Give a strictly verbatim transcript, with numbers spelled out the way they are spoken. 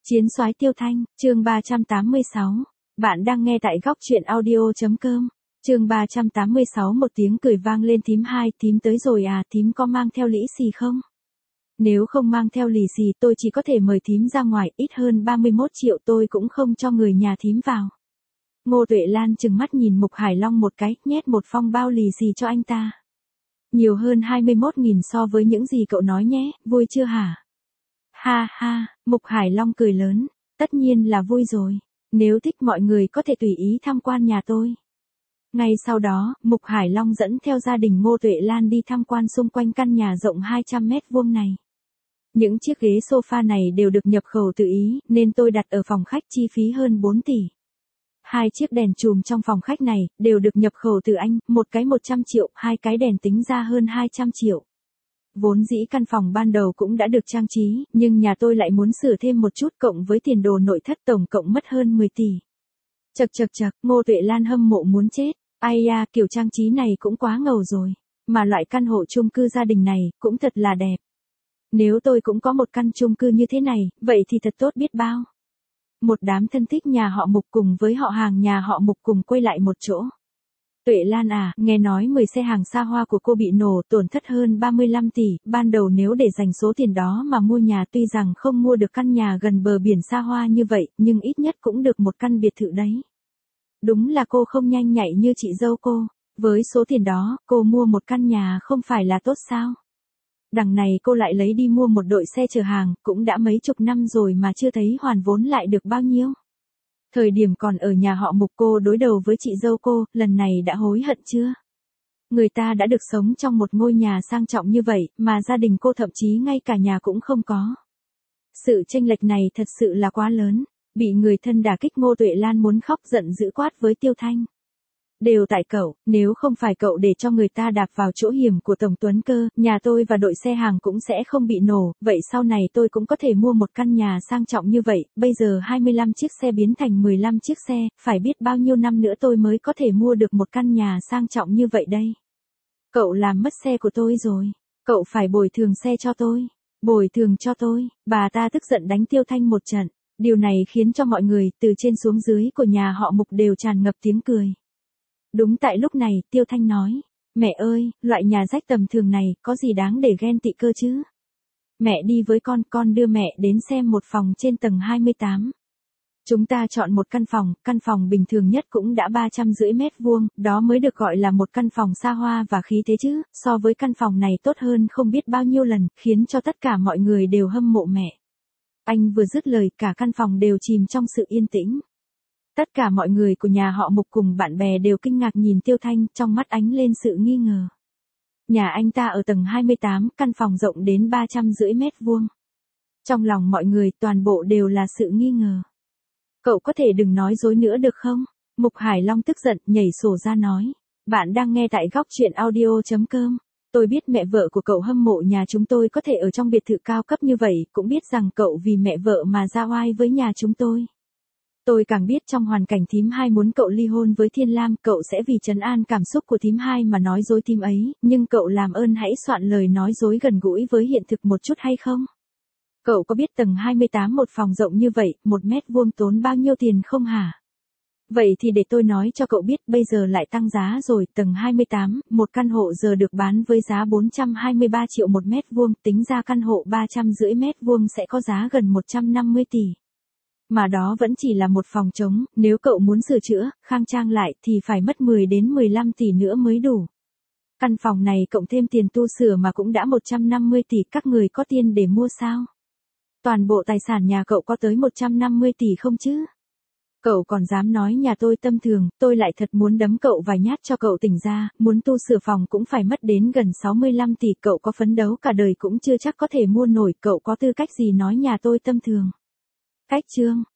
Chiến soái Tiêu Thanh, chương ba trăm tám mươi sáu. Bạn đang nghe tại góc truyện audio.com. Chương ba trăm tám mươi sáu. Một tiếng cười vang lên. Thím hai, thím tới rồi à, thím có mang theo lĩ xì không? Nếu không mang theo lì xì tôi chỉ có thể mời thím ra ngoài, ít hơn ba mươi mốt triệu tôi cũng không cho người nhà thím vào. Ngô Tuệ Lan trừng mắt nhìn Mục Hải Long một cái, nhét một phong bao lì xì cho anh ta. Nhiều hơn hai mươi mốt nghìn so với những gì cậu nói nhé, vui chưa hả? Ha ha, Mục Hải Long cười lớn, tất nhiên là vui rồi, nếu thích mọi người có thể tùy ý tham quan nhà tôi. Ngay sau đó, Mục Hải Long dẫn theo gia đình Ngô Tuệ Lan đi tham quan xung quanh căn nhà rộng hai trăm mét vuông này. Những chiếc ghế sofa này đều được nhập khẩu từ Ý, nên tôi đặt ở phòng khách chi phí hơn bốn tỷ. Hai chiếc đèn chùm trong phòng khách này, đều được nhập khẩu từ Anh, một cái một trăm triệu, hai cái đèn tính ra hơn hai trăm triệu. Vốn dĩ căn phòng ban đầu cũng đã được trang trí, nhưng nhà tôi lại muốn sửa thêm một chút cộng với tiền đồ nội thất tổng cộng mất hơn mười tỷ. Chật chật chật, Ngô Tuệ Lan hâm mộ muốn chết, ai da, kiểu trang trí này cũng quá ngầu rồi, mà loại căn hộ chung cư gia đình này, cũng thật là đẹp. Nếu tôi cũng có một căn chung cư như thế này, vậy thì thật tốt biết bao. Một đám thân thích nhà họ Mục cùng với họ hàng nhà họ Mục cùng quay lại một chỗ. Tuệ Lan à, nghe nói mười xe hàng xa hoa của cô bị nổ, tổn thất hơn ba mươi lăm tỷ, ban đầu nếu để dành số tiền đó mà mua nhà tuy rằng không mua được căn nhà gần bờ biển xa hoa như vậy, nhưng ít nhất cũng được một căn biệt thự đấy. Đúng là cô không nhanh nhạy như chị dâu cô, với số tiền đó, cô mua một căn nhà không phải là tốt sao? Đằng này cô lại lấy đi mua một đội xe chở hàng, cũng đã mấy chục năm rồi mà chưa thấy hoàn vốn lại được bao nhiêu. Thời điểm còn ở nhà họ Mục cô đối đầu với chị dâu cô, lần này đã hối hận chưa? Người ta đã được sống trong một ngôi nhà sang trọng như vậy, mà gia đình cô thậm chí ngay cả nhà cũng không có. Sự chênh lệch này thật sự là quá lớn, bị người thân đả kích. Ngô Tuệ Lan muốn khóc giận dữ quát với Tiêu Thanh. Đều tại cậu, nếu không phải cậu để cho người ta đạp vào chỗ hiểm của Tổng Tuấn Cơ, nhà tôi và đội xe hàng cũng sẽ không bị nổ, vậy sau này tôi cũng có thể mua một căn nhà sang trọng như vậy, bây giờ hai mươi lăm chiếc xe biến thành mười lăm chiếc xe, phải biết bao nhiêu năm nữa tôi mới có thể mua được một căn nhà sang trọng như vậy đây. Cậu làm mất xe của tôi rồi, cậu phải bồi thường xe cho tôi, bồi thường cho tôi, bà ta tức giận đánh Tiêu Thanh một trận, điều này khiến cho mọi người từ trên xuống dưới của nhà họ Mục đều tràn ngập tiếng cười. Đúng tại lúc này, Tiêu Thanh nói, mẹ ơi, loại nhà rách tầm thường này, có gì đáng để ghen tị cơ chứ? Mẹ đi với con, con đưa mẹ đến xem một phòng trên tầng hai mươi tám. Chúng ta chọn một căn phòng, căn phòng bình thường nhất cũng đã ba trăm rưỡi mét vuông, đó mới được gọi là một căn phòng xa hoa và khí thế chứ, so với căn phòng này tốt hơn không biết bao nhiêu lần, khiến cho tất cả mọi người đều hâm mộ mẹ. Anh vừa dứt lời, cả căn phòng đều chìm trong sự yên tĩnh. Tất cả mọi người của nhà họ Mục cùng bạn bè đều kinh ngạc nhìn Tiêu Thanh, trong mắt ánh lên sự nghi ngờ. Nhà anh ta ở tầng hai mươi tám, căn phòng rộng đến ba trăm rưỡi mét vuông. Trong lòng mọi người toàn bộ đều là sự nghi ngờ. Cậu có thể đừng nói dối nữa được không? Mục Hải Long tức giận nhảy sổ ra nói. Bạn đang nghe tại góc truyện audio.com. Tôi biết mẹ vợ của cậu hâm mộ nhà chúng tôi có thể ở trong biệt thự cao cấp như vậy, cũng biết rằng cậu vì mẹ vợ mà ra oai với nhà chúng tôi. Tôi càng biết trong hoàn cảnh thím hai muốn cậu ly hôn với Thiên Lam, cậu sẽ vì trấn an cảm xúc của thím hai mà nói dối thím ấy, nhưng cậu làm ơn hãy soạn lời nói dối gần gũi với hiện thực một chút hay không? Cậu có biết tầng hai mươi tám một phòng rộng như vậy, một mét vuông tốn bao nhiêu tiền không hả? Vậy thì để tôi nói cho cậu biết, bây giờ lại tăng giá rồi, tầng hai mươi tám, một căn hộ giờ được bán với giá bốn trăm hai mươi ba triệu một mét vuông, tính ra căn hộ ba trăm rưỡi mét vuông sẽ có giá gần một trăm năm mươi tỷ. Mà đó vẫn chỉ là một phòng trống, nếu cậu muốn sửa chữa, khang trang lại thì phải mất mười đến mười lăm tỷ nữa mới đủ. Căn phòng này cộng thêm tiền tu sửa mà cũng đã một trăm năm mươi tỷ, các người có tiền để mua sao? Toàn bộ tài sản nhà cậu có tới một trăm năm mươi tỷ không chứ? Cậu còn dám nói nhà tôi tầm thường, tôi lại thật muốn đấm cậu vài nhát cho cậu tỉnh ra, muốn tu sửa phòng cũng phải mất đến gần sáu mươi lăm tỷ, cậu có phấn đấu cả đời cũng chưa chắc có thể mua nổi, cậu có tư cách gì nói nhà tôi tầm thường? Cách chương